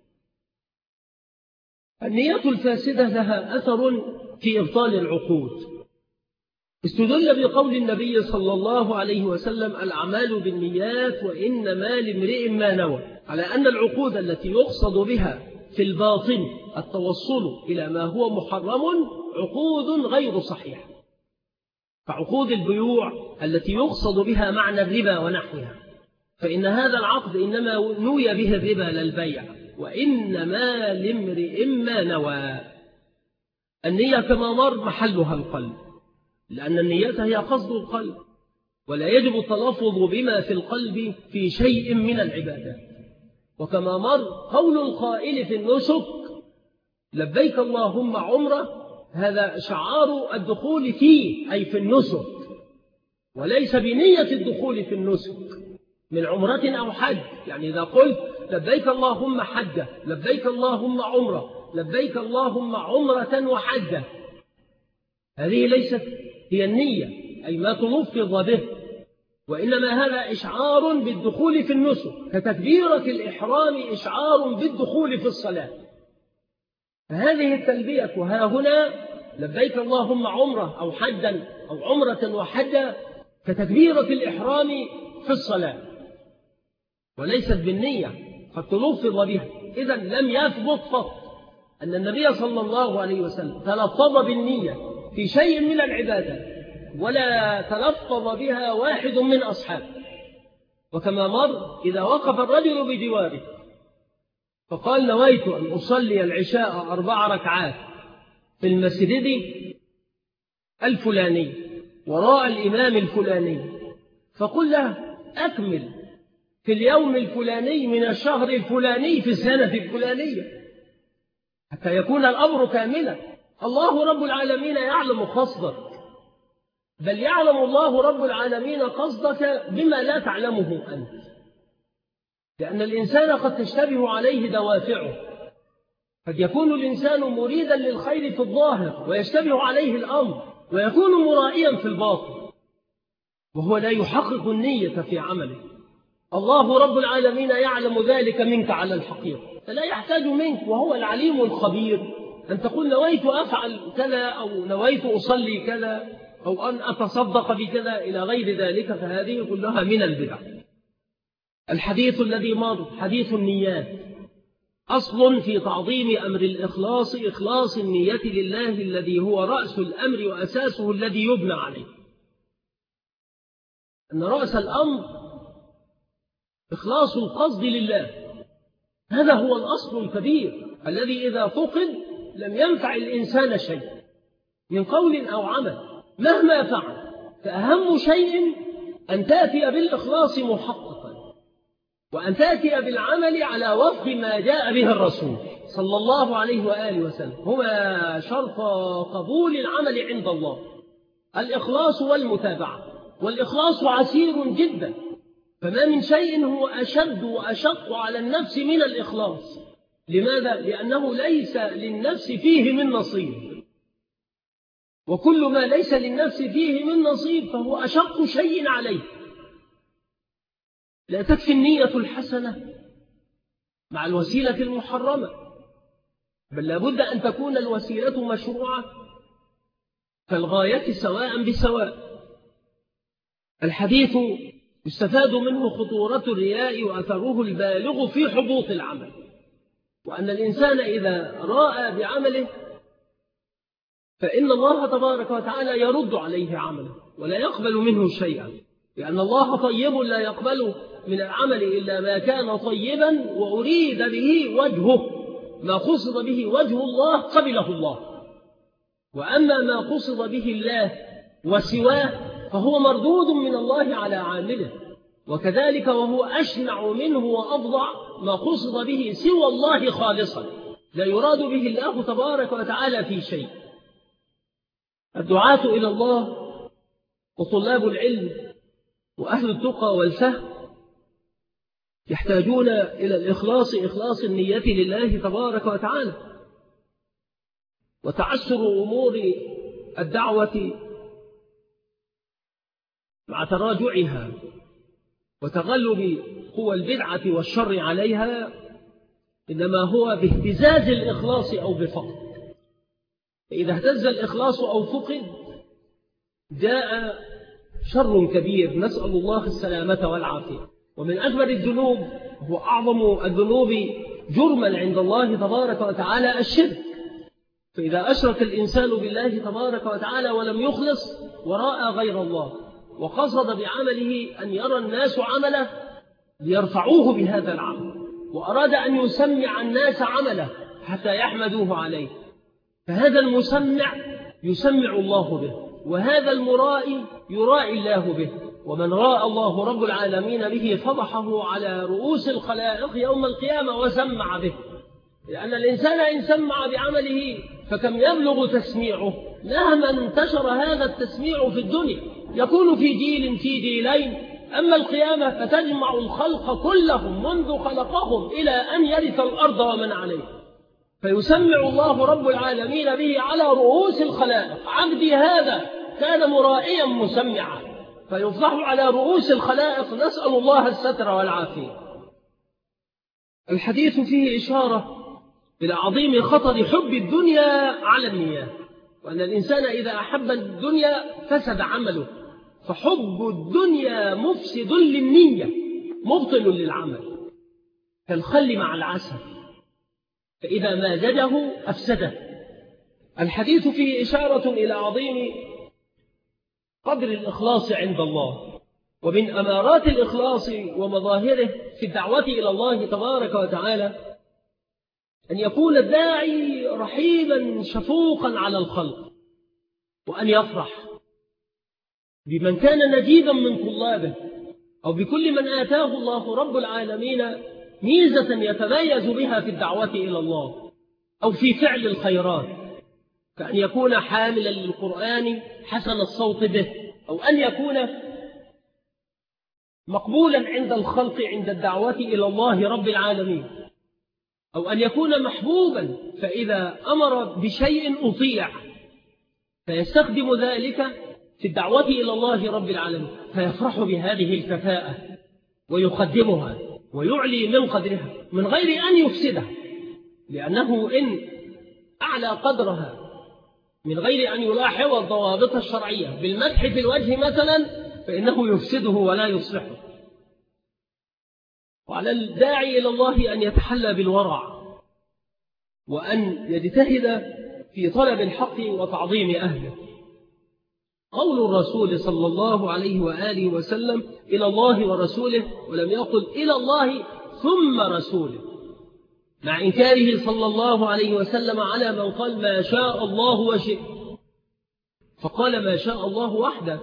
النية الفاسدة لها أثر في إبطال العقود. استدل بقول النبي صلى الله عليه وسلم: الأعمال بالنيات وإنما لامرئ ما نوى، على أن العقود التي يقصد بها في الباطن التوصل إلى ما هو محرم عقود غير صحيحة، فعقود البيوع التي يقصد بها معنى الربا ونحوها، فإن هذا العقد إنما نوي به الربا للبيع، وإنما لامرئ ما نوى. النية كما مر محلها القلب، لأن النية هي قصد القلب، ولا يجب التلفظ بما في القلب في شيء من العبادات. وكما مر قول القائل في النسك: لبيك اللهم عمرة، هذا شعار الدخول فيه أي في النسك، وليس بنية الدخول في النسك من عمرة أو حج. يعني إذا قلت لبيك اللهم حجة، لبيك اللهم عمرة، لبيك اللهم عمرة وحجة، هذه ليست هي النية أي ما تلفظ به، وإنما هذا إشعار بالدخول في النسك، كتكبيرة الإحرام إشعار بالدخول في الصلاة. فهذه التلبية وها هنا لبيك اللهم عمرة أو حجا أو عمرة وحجة كتكبيرة الإحرام في الصلاة، وليست بالنية قد تلفظ بها. إذن لم يثبت فقط أن النبي صلى الله عليه وسلم تلفظ بالنية في شيء من العبادات، ولا تلفظ بها واحد من أصحابه. وكما مر إذا وقف الرجل بجواره فقال: نويت أن أصلي العشاء 4 ركعات في المسجد الفلاني وراء الإمام الفلاني، فقل له: أكمل في اليوم الفلاني من الشهر الفلاني في السنة الفلانية حتى يكون الأمر كاملا. الله رب العالمين يعلم قصدك، بل يعلم الله رب العالمين قصدك بما لا تعلمه أنت، لأن الإنسان قد تشتبه عليه دوافعه، قد يكون الإنسان مريدا للخير في الظاهر ويشتبه عليه الأمر، ويكون مرائيا في الباطن وهو لا يحقق النية في عمله. الله رب العالمين يعلم ذلك منك على الحقيقة، فلا يحتاج منك وهو العليم الخبير أن تقول نويت أفعل كذا أو نويت أصلي كذا أو أن أتصدق بكذا إلى غير ذلك، فهذه كلها من البدع. الحديث الذي مر حديث النيات أصل في تعظيم أمر الإخلاص، إخلاص النية لله الذي هو رأس الأمر وأساسه الذي يبنى عليه. أن رأس الأمر إخلاص القصد لله، هذا هو الأصل الكبير الذي إذا فقد لم ينفع الإنسان شيء من قول أو عمل، مهما فعل، فأهم شيء أن تأتي بالإخلاص محققا، وأن تأتي بالعمل على وفق ما جاء به الرسول صلى الله عليه وآله وسلم. هما شرط قبول العمل عند الله، الإخلاص والمتابعة. والإخلاص عسير جدا، فما من شيء هو أشد وأشق على النفس من الإخلاص. لماذا؟ لأنه ليس للنفس فيه من نصيب، وكل ما ليس للنفس فيه من نصيب فهو أشق شيء عليه. لا تكفي النية الحسنة مع الوسيلة المحرمة، بل لابد أن تكون الوسيلة مشروعة، فالغاية سواء بسواء. الحديث يستفاد منه خطورة الرياء وأثره البالغ في حبوط العمل، وأن الإنسان إذا راء بعمله فإن الله تبارك وتعالى يرد عليه عمله ولا يقبل منه شيئا، لأن الله طيب لا يقبل من العمل إلا ما كان طيبا وأريد به وجهه. ما قصد به وجه الله قبله الله، وأما ما قصد به الله وسواه فهو مردود من الله على عامله. وكذلك وهو أشنع منه وأفظع ما قصد به سوى الله خالصا، لا يراد به الله تبارك وتعالى في شيء. الدعاة إلى الله وطلاب العلم وأهل التقى والفهم يحتاجون إلى الإخلاص، إخلاص النية لله تبارك وتعالى، وتعسر أمور الدعوة مع تراجعها وتغلب قوى البدعة والشر عليها إنما هو باهتزاز الإخلاص أو بفقد. فإذا اهتز الإخلاص أو فقد جاء شر كبير، نسأل الله السلامة والعافية. ومن أكبر الذنوب هو أعظم الذنوب جرما عند الله تبارك وتعالى الشرك. فإذا أشرك الإنسان بالله تبارك وتعالى ولم يخلص وراء غير الله وقصد بعمله أن يرى الناس عمله ليرفعوه بهذا العمل، وأراد أن يسمع الناس عمله حتى يحمدوه عليه، فهذا المسمع يسمع الله به، وهذا المرائي يرائي الله به. ومن راى الله رب العالمين به فضحه على رؤوس الخلائق يوم القيامة وسمع به، لأن الإنسان إن سمع بعمله فكم يبلغ تسميعه. مهما انتشر هذا التسميع في الدنيا يكون في جيل في جيلين، أما القيامة فتجمع الخلق كلهم منذ خلقهم إلى أن يرث الأرض ومن عليه، فيسمع الله رب العالمين به على رؤوس الخلائق. عبدي هذا كان مرائيا مسمعا، فيفضح على رؤوس الخلائق، نسأل الله الستر والعافية. الحديث فيه إشارة إلى عظيم خطر حب الدنيا على النيات، وأن الإنسان إذا أحب الدنيا فسد عمله، فحب الدنيا مفسد للنية مبطل للعمل، كالخل مع العسل، فإذا مازجه أفسده. الحديث فيه إشارة إلى عظيم قدر الإخلاص عند الله، ومن أمارات الإخلاص ومظاهره في الدعوة إلى الله تبارك وتعالى أن يكون الداعي رحيما شفوقا على الخلق، وأن يفرح بمن كان نجيبا من طلابه، أو بكل من آتاه الله رب العالمين ميزة يتميز بها في الدعوة إلى الله أو في فعل الخيرات، كأن يكون حاملا للقرآن حسن الصوت به، أو أن يكون مقبولا عند الخلق عند الدعوة إلى الله رب العالمين، أو أن يكون محبوبا فإذا أمر بشيء أطيع، فيستخدم ذلك في الدعوة إلى الله رب العالمين، فيفرح بهذه الكفاءة ويقدمها ويعلي من قدرها من غير أن يفسدها، لأنه إن أعلى قدرها من غير أن يلاحظ الضوابط الشرعية بالمدح في الوجه مثلا فإنه يفسده ولا يصلحه. وعلى الداعي إلى الله أن يتحلى بالورع، وأن يجتهد في طلب الحق وتعظيم أهله. قول الرسول صلى الله عليه وآله وسلم إلى الله ورسوله، ولم يقل إلى الله ثم رسوله، مع إنكاره صلى الله عليه وسلم على من قال ما شاء الله وشئ، فقال ما شاء الله وحده،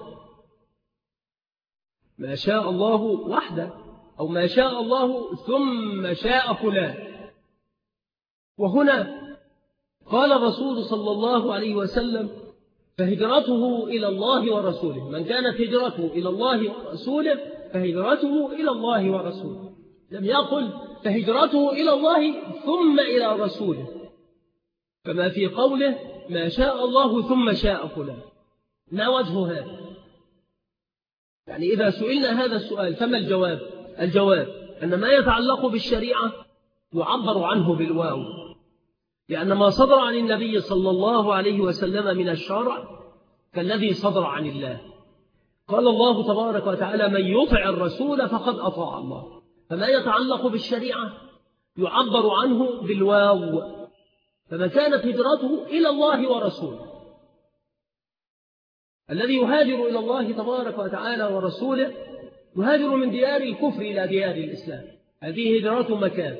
ما شاء الله وحده، أو ما شاء الله ثم شاء فلان. وهنا قال الرسول صلى الله عليه وسلم فهجرته إلى الله ورسوله، من كانت هجرته إلى الله ورسوله فهجرته إلى الله ورسوله. لم يقل فهجرته إلى الله ثم إلى رسوله، كما في قوله ما شاء الله ثم شاء فلان. ما وجه هذا؟ يعني إذا سئلنا هذا السؤال فما الجواب؟ الجواب أن ما يتعلق بالشريعة يعبر عنه بالواو، لأن ما صدر عن النبي صلى الله عليه وسلم من الشرع كالذي صدر عن الله. قال الله تبارك وتعالى من يطع الرسول فقد أطاع الله. فما يتعلق بالشريعة يعبر عنه بالواو، فمن كانت هجرته إلى الله ورسوله، الذي يهاجر إلى الله تبارك وتعالى ورسوله يهاجر من ديار الكفر إلى ديار الإسلام، هذه هجرة مكان.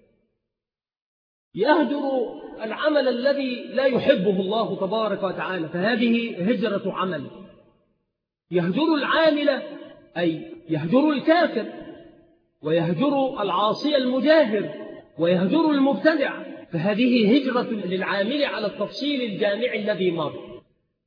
يهجر العمل الذي لا يحبه الله تبارك وتعالى، فهذه هجرة عمل. يهجر العامل أي يهجر الكافر، ويهجر العاصي المجاهر، ويهجر المبتدع، فهذه هجرة للعامل على التفصيل الجامع الذي مر.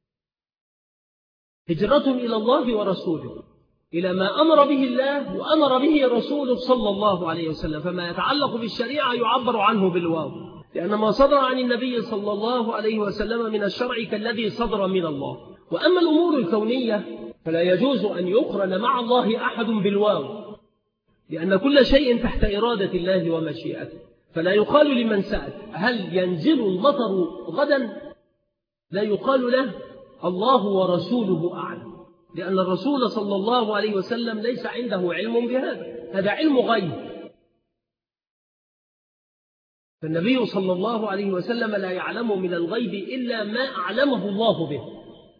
هجرة إلى الله ورسوله، إلى ما أمر به الله وأمر به رسوله صلى الله عليه وسلم. فما يتعلق بالشريعة يعبر عنه بالواو، لأن ما صدر عن النبي صلى الله عليه وسلم من الشرع كالذي صدر من الله. وأما الأمور الكونية فلا يجوز أن يقرن مع الله أحد بالواو، لأن كل شيء تحت إرادة الله ومشيئته. فلا يقال لمن سأل هل ينزل المطر غدا، لا يقال له الله ورسوله أعلم، لأن الرسول صلى الله عليه وسلم ليس عنده علم بهذا، هذا علم غيب. فالنبي صلى الله عليه وسلم لا يعلم من الغيب إلا ما أعلمه الله به.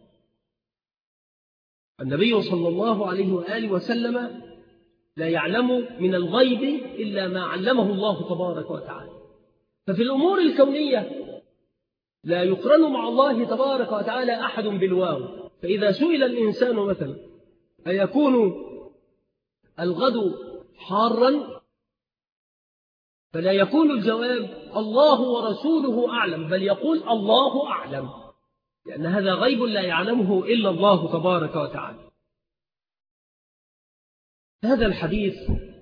النبي صلى الله عليه وآله وسلم لا يعلم من الغيب إلا ما علمه الله تبارك وتعالى. ففي الأمور الكونية لا يقرن مع الله تبارك وتعالى أحد بالواو. فإذا سئل الإنسان مثلا أيكون الغد حارا، فلا يكون الجواب الله ورسوله أعلم، بل يقول الله أعلم، لأن هذا غيب لا يعلمه إلا الله تبارك وتعالى. هذا الحديث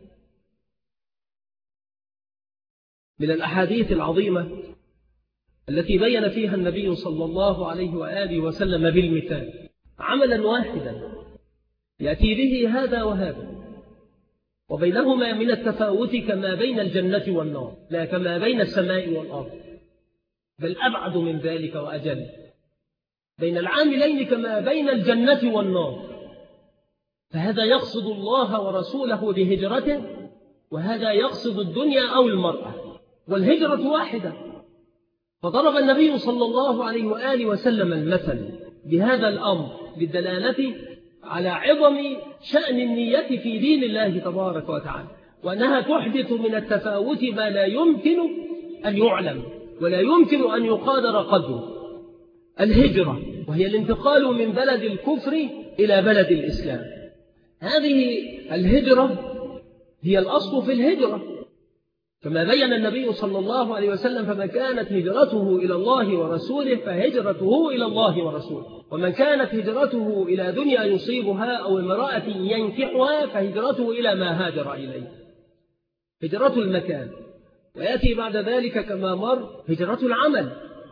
من الأحاديث العظيمة التي بين فيها النبي صلى الله عليه وآله وسلم بالمثال عملا واحدا يأتي به هذا وهذا، وبينهما من التفاوت كما بين الجنة والنار، لا كما بين السماء والأرض، بل أبعد من ذلك وأجل. بين العاملين كما بين الجنة والنار. فهذا يقصد الله ورسوله بهجرته، وهذا يقصد الدنيا أو المرأة، والهجرة واحدة. فضرب النبي صلى الله عليه وآله وسلم المثل بهذا الأمر بالدلالة على عظم شأن النية في دين الله تبارك وتعالى، وأنها تحدث من التفاوت ما لا يمكن أن يعلم ولا يمكن أن يقادر قدره. الهجرة وهي الانتقال من بلد الكفر إلى بلد الإسلام. هذه الهجرة هي الأصل في الهجرة، كما بين النبي صلى الله عليه وسلم فمن كانت هجرته إلى الله ورسوله فهجرته إلى الله ورسوله، ومن كانت هجرته إلى دنيا يصيبها أو امرأة ينكحها فهجرته إلى ما هاجر إليه. هجرة المكان، ويأتي بعد ذلك كما مر هجرة العمل.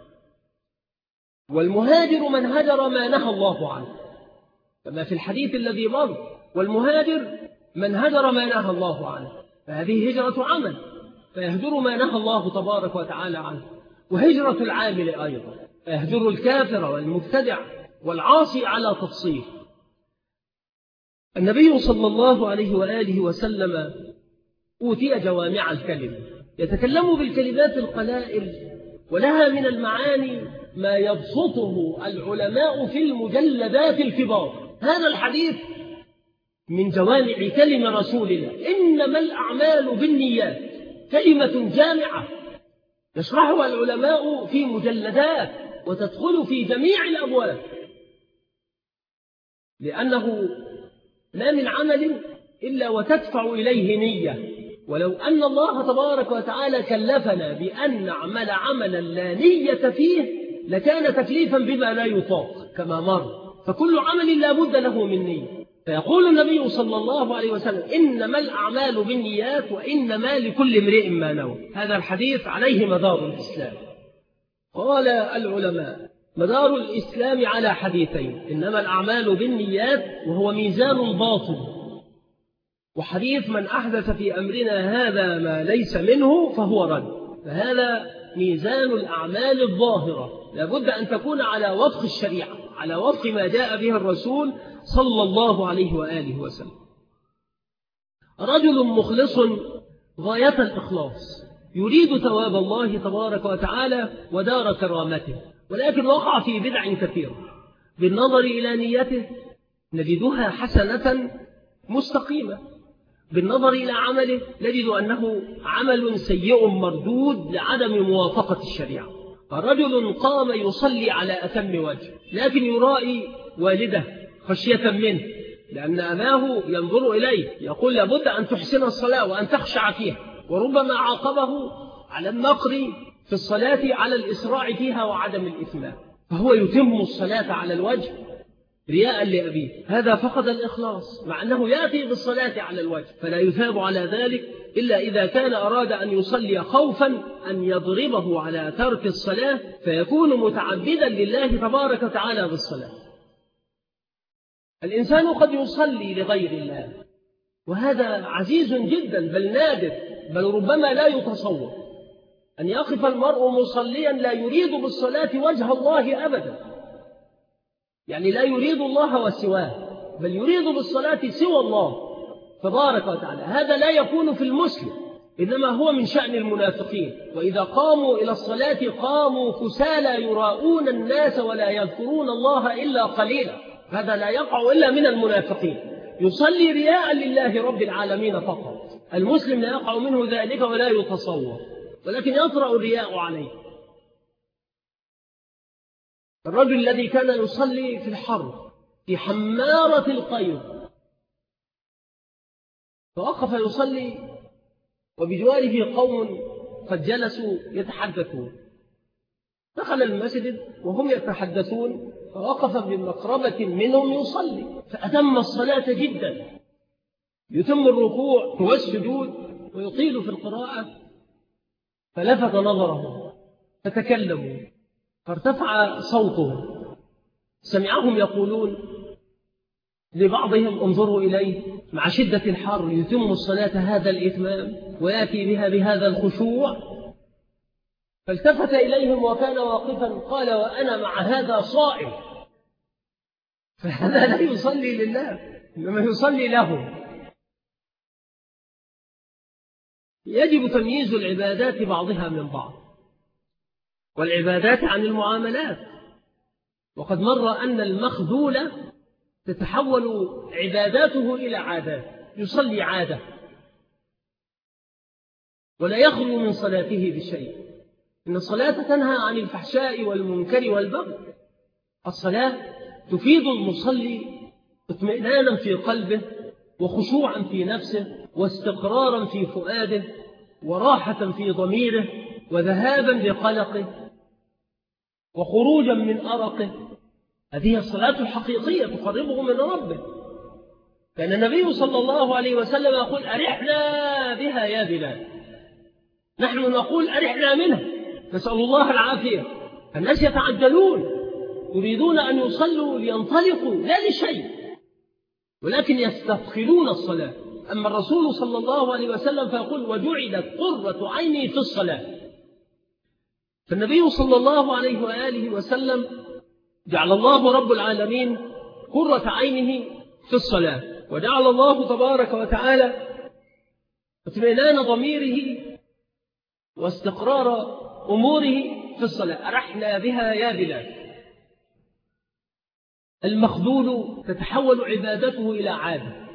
والمهاجر من هجر ما نهى الله عنه، كما في الحديث الذي مر، والمهاجر من هجر ما نهى الله عنه، فهذه هجرة عمل، فيهجر ما نهى الله تبارك وتعالى عنه. وهجرة العامل أيضا يهجر الكافر والمبتدع والعاصي على تفصيل. النبي صلى الله عليه وآله وسلم أوتي جوامع الكلم، يتكلم بالكلمات القلائل ولها من المعاني ما يبسطه العلماء في المجلدات الكبار. هذا الحديث من جوامع كلم رسول الله، إنما الأعمال بالنيات، كلمة جامعة يشرحها العلماء في مجلدات وتدخل في جميع الأبواب. لأنه ما من عمل إلا وتدفع إليه نية، ولو أن الله تبارك وتعالى كلفنا بأن نعمل عملا لا نية فيه لكان تكليفا بما لا يطاق كما مر، فكل عمل لا بد له من نية. فيقول النبي صلى الله عليه وسلم: إنما الأعمال بالنيات وإنما لكل امرئ ما نوى. هذا الحديث عليه مدار الإسلام. قال العلماء: مدار الإسلام على حديثين: إنما الأعمال بالنيات وهو ميزان باطل، وحديث من أحدث في أمرنا هذا ما ليس منه فهو رد. فهذا ميزان الأعمال الظاهرة، لابد أن تكون على وفق الشريعة، على وفق ما جاء به الرسول صلى الله عليه وآله وسلم. رجل مخلص غاية الإخلاص يريد ثواب الله تبارك وتعالى ودار كرامته، ولكن وقع في بدع كثيرة. بالنظر إلى نيته نجدها حسنة مستقيمة، بالنظر إلى عمله نجد أنه عمل سيء مردود لعدم موافقة الشريعة. فرجل قام يصلي على أتم وجه، لكن يرائي والده خشية منه، لأن أباه ينظر إليه يقول لابد أن تحسن الصلاة وأن تخشع فيها، وربما عاقبه على النقر في الصلاة على الإسراع فيها وعدم الإتمام، فهو يتم الصلاة على الوجه رياء لأبيه. هذا فقد الإخلاص، مع أنه يأتي بالصلاة على الوجه، فلا يثاب على ذلك إلا إذا كان أراد أن يصلي خوفا أن يضربه على ترك الصلاة فيكون متعبدا لله تبارك وتعالى بالصلاة. الإنسان قد يصلي لغير الله، وهذا عزيز جدا بل نادر، بل ربما لا يتصور أن يقف المرء مصليا لا يريد بالصلاة وجه الله أبدا، يعني لا يريد الله وسواه، بل يريد بالصلاة سوى الله تبارك وتعالى. هذا لا يكون في المسلم، إنما هو من شأن المنافقين. وإذا قاموا إلى الصلاة قاموا كسالى يراءون الناس ولا يذكرون الله إلا قليلا. هذا لا يقع إلا من المنافقين، يصلي رياء لله رب العالمين فقط. المسلم لا يقع منه ذلك ولا يتصور، ولكن يطرأ الرياء عليه. الرجل الذي كان يصلي في الحر في حمارة القيظ فوقف يصلي وبجواره قوم قد جلسوا يتحدثون، دخل المسجد وهم يتحدثون فوقف بمقربة منهم يصلي، فأتم الصلاة جدا، يتم الركوع والسجود ويطيل في القراءة، فلفت نظره فتكلموا فارتفع صوته، سمعهم يقولون لبعضهم: انظروا إليه مع شدة الحر يتم الصلاة هذا الإتمام ويأتي بها بهذا الخشوع. فالتفت إليهم وكان واقفا قال: وأنا مع هذا صائم. فهذا لا يصلي لله إنما يصلي له. يجب تمييز العبادات بعضها من بعض، والعبادات عن المعاملات. وقد مر أن المخذول تتحول عباداته إلى عادات، يصلي عادة ولا يخلو من صلاته بشيء. إن الصلاة تنهى عن الفحشاء والمنكر والبغي. الصلاة تفيد المصلي اطمئنانا في قلبه وخشوعا في نفسه واستقرارا في فؤاده وراحة في ضميره وذهابا لقلقه وخروجا من أرقه. هذه الصلاة الحقيقية تقربه من ربه. كان النبي صلى الله عليه وسلم يقول: أرحنا بها يا بلال. نحن نقول: أرحنا منها، نسأل الله العافية. الناس يتعجلون يريدون أن يصلوا لينطلقوا لا لشيء، ولكن يستثقلون الصلاة. أما الرسول صلى الله عليه وسلم فيقول: وجعلت قرة عيني في الصلاة. فالنبي صلى الله عليه وآله وسلم جعل الله رب العالمين قرة عينه في الصلاة، وجعل الله تبارك وتعالى اطمئنان ضميره واستقرار أموره في الصلاة. أرحنا بها يا بلال. المخذول تتحول عبادته إلى عادة،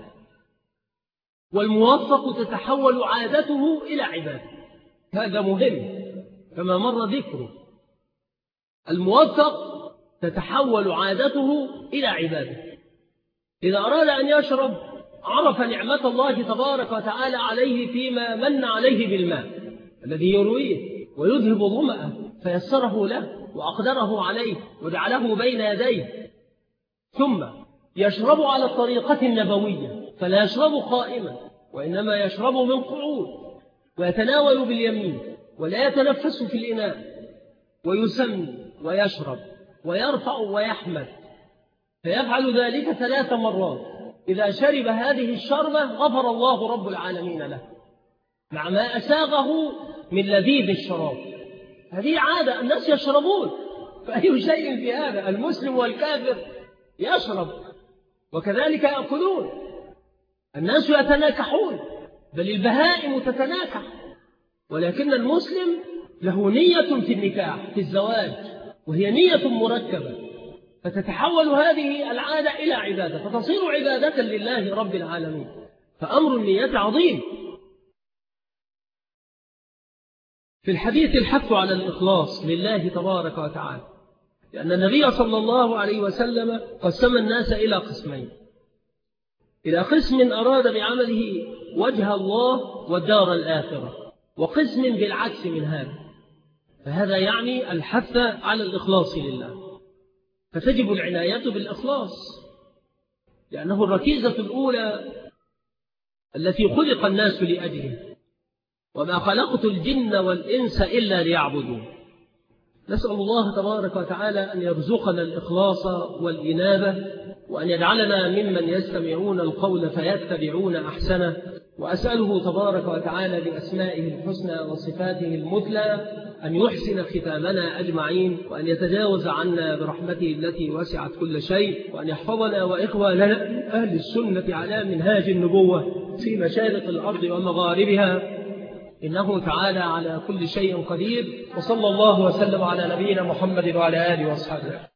والموفق تتحول عادته إلى عبادة. هذا مهم كما مر ذكره. الموفق تتحول عادته إلى عبادة، إذا أراد أن يشرب عرف نعمة الله تبارك وتعالى عليه فيما من عليه بالماء الذي يرويه ويذهب ظمأه، فيسره له وأقدره عليه وجعله بين يديه، ثم يشرب على الطريقة النبوية، فلا يشرب قائما وإنما يشرب من قعود، ويتناول باليمين ولا يتنفس في الإناء، ويسمي ويشرب ويرفع ويحمد، فيفعل ذلك 3 مرات. إذا شرب هذه الشربة غفر الله رب العالمين له مع ما أساغه من لذيذ الشراب. هذه عادة، الناس يشربون، فأي شيء في هذا؟ المسلم والكافر يشرب، وكذلك يأكلون. الناس يتناكحون، بل البهائم تتناكح، ولكن المسلم له نية في النكاح، في الزواج، وهي نية مركبة، فتتحول هذه العادة إلى عبادة، فتصير عبادة لله رب العالمين. فأمر النية عظيم. في الحديث الحث على الإخلاص لله تبارك وتعالى، لأن النبي صلى الله عليه وسلم قسم الناس إلى قسمين: إلى قسم أراد بعمله وجه الله والدار الآخرة، وقسم بالعكس من هذا. فهذا يعني الحث على الإخلاص لله، فتجب العناية بالإخلاص، لأنه الركيزة الأولى التي خلق الناس لأجله، وما خلقت الجن والإنس إلا ليعبدون. نسأل الله تبارك وتعالى أن يرزقنا الإخلاص والإنابة، وأن يجعلنا ممن يستمعون القول فيتبعون أحسنه. وأسأله تبارك وتعالى بأسمائه الحسنى وصفاته المثلى أن يحسن ختامنا أجمعين، وأن يتجاوز عنا برحمته التي وسعت كل شيء، وأن يحفظنا وإخواننا أهل السنة على منهاج النبوة في مشارق الأرض ومغاربها، إنه تعالى على كل شيء قدير. وصلى الله وسلم على نبينا محمد وعلى آله وأصحابه.